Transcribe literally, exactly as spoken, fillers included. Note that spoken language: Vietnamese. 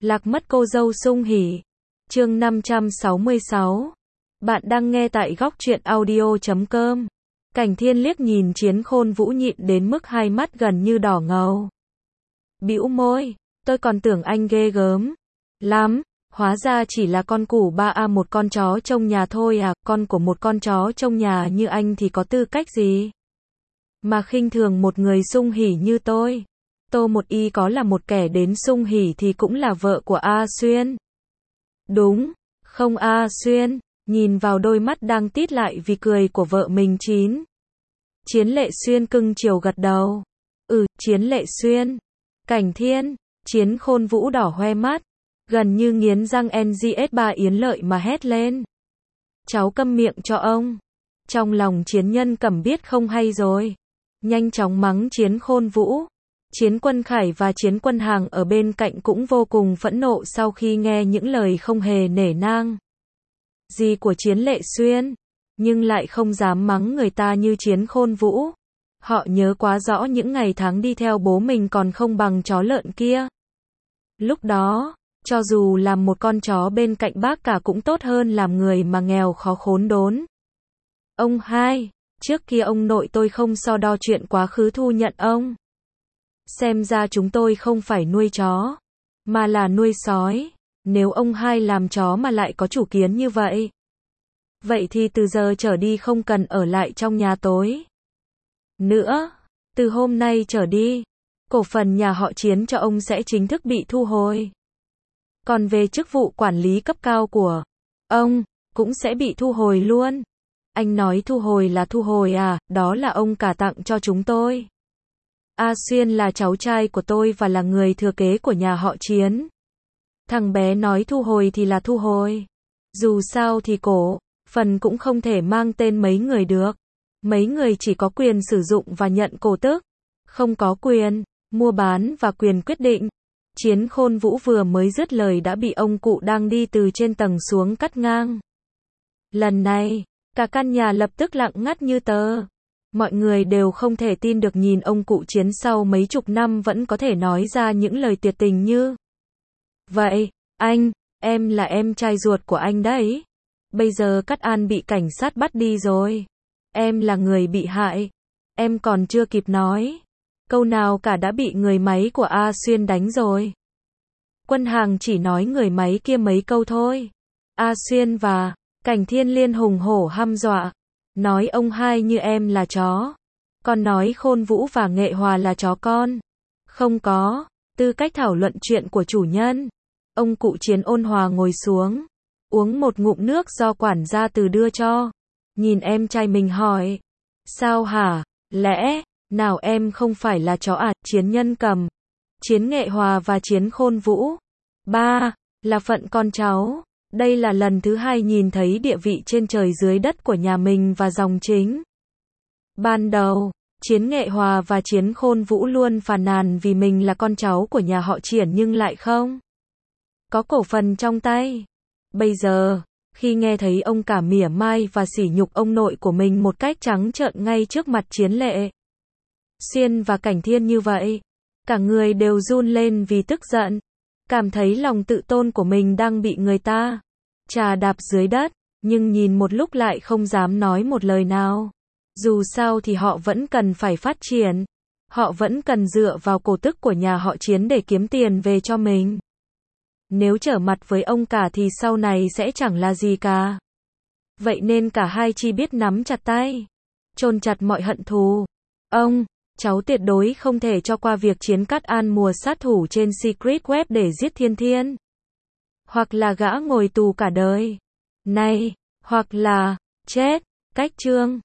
Lạc mất cô dâu Sung Hỉ. Chương năm trăm sáu mươi sáu. Bạn đang nghe tại góc truyện audio chấm com. Cảnh Thiên liếc nhìn Chiến Khôn Vũ nhịn đến mức hai mắt gần như đỏ ngầu. Bĩu môi, tôi còn tưởng anh ghê gớm lắm, hóa ra chỉ là con củ ba a một con chó trong nhà thôi à, con của một con chó trong nhà như anh thì có tư cách gì mà khinh thường một người Sung Hỉ như tôi. Tô Một Y có là một kẻ đến Sung Hỉ thì cũng là vợ của A Xuyên. Đúng, không A Xuyên, nhìn vào đôi mắt đang tít lại vì cười của vợ mình chín. Chiến Lệ Xuyên cưng chiều gật đầu. Ừ, Chiến Lệ Xuyên. Cảnh Thiên, Chiến Khôn Vũ đỏ hoe mắt, gần như nghiến răng en giê ét ba Yến Lợi mà hét lên. Cháu câm miệng cho ông. Trong lòng Chiến Nhân Cẩm biết không hay rồi. Nhanh chóng mắng Chiến Khôn Vũ. Chiến Quân Khải và Chiến Quân Hàng ở bên cạnh cũng vô cùng phẫn nộ sau khi nghe những lời không hề nể nang gì của Chiến Lệ Xuyên, nhưng lại không dám mắng người ta như Chiến Khôn Vũ. Họ nhớ quá rõ những ngày tháng đi theo bố mình còn không bằng chó lợn kia. Lúc đó, cho dù làm một con chó bên cạnh bác cả cũng tốt hơn làm người mà nghèo khó khốn đốn. Ông hai, trước kia ông nội tôi không so đo chuyện quá khứ thu nhận ông. Xem ra chúng tôi không phải nuôi chó, mà là nuôi sói. Nếu ông hai làm chó mà lại có chủ kiến như vậy, vậy thì từ giờ trở đi không cần ở lại trong nhà tối nữa. Từ hôm nay trở đi, cổ phần nhà họ Chiến cho ông sẽ chính thức bị thu hồi. Còn về chức vụ quản lý cấp cao của ông, cũng sẽ bị thu hồi luôn. Anh nói thu hồi là thu hồi à, đó là ông cả tặng cho chúng tôi. A Xuyên là cháu trai của tôi và là người thừa kế của nhà họ Chiến. Thằng bé nói thu hồi thì là thu hồi. Dù sao thì cổ phần cũng không thể mang tên mấy người được. Mấy người chỉ có quyền sử dụng và nhận cổ tức, không có quyền mua bán và quyền quyết định. Chiến Khôn Vũ vừa mới dứt lời đã bị ông cụ đang đi từ trên tầng xuống cắt ngang. Lần này, cả căn nhà lập tức lặng ngắt như tờ. Mọi người đều không thể tin được nhìn ông cụ Chiến sau mấy chục năm vẫn có thể nói ra những lời tuyệt tình như vậy. Anh, em là em trai ruột của anh đấy. Bây giờ Cát An bị cảnh sát bắt đi rồi. Em là người bị hại. Em còn chưa kịp nói câu nào cả đã bị người máy của A Xuyên đánh rồi. Quân Hàng chỉ nói người máy kia mấy câu thôi. A Xuyên và Cảnh Thiên liên hùng hổ hăm dọa. Nói ông hai như em là chó. Còn nói Khôn Vũ và Nghệ Hòa là chó con. Không có tư cách thảo luận chuyện của chủ nhân. Ông cụ Chiến ôn hòa ngồi xuống, uống một ngụm nước do quản gia từ đưa cho. Nhìn em trai mình hỏi. Sao hả? Lẽ nào em không phải là chó à? Chiến Nhân Cầm, Chiến Nghệ Hòa và Chiến Khôn Vũ. Ba, là phận con cháu. Đây là lần thứ hai nhìn thấy địa vị trên trời dưới đất của nhà mình và dòng chính. Ban đầu, Chiến Nghệ Hòa và Chiến Khôn Vũ luôn phàn nàn vì mình là con cháu của nhà họ Triển nhưng lại không có cổ phần trong tay. Bây giờ, khi nghe thấy ông cả mỉa mai và sỉ nhục ông nội của mình một cách trắng trợn ngay trước mặt Chiến Lệ Xuyên và Cảnh Thiên như vậy, cả người đều run lên vì tức giận, cảm thấy lòng tự tôn của mình đang bị người ta chà đạp dưới đất, nhưng nhìn một lúc lại không dám nói một lời nào. Dù sao thì họ vẫn cần phải phát triển, họ vẫn cần dựa vào cổ tức của nhà họ Chiến để kiếm tiền về cho mình. Nếu trở mặt với ông cả thì sau này sẽ chẳng là gì cả. Vậy nên cả hai chỉ biết nắm chặt tay, chôn chặt mọi hận thù. Ông, cháu tuyệt đối không thể cho qua việc Chiến Cát An mùa sát thủ trên Secret Web để giết Thiên Thiên. Hoặc là gã ngồi tù cả đời này, hoặc là chết. Cách chương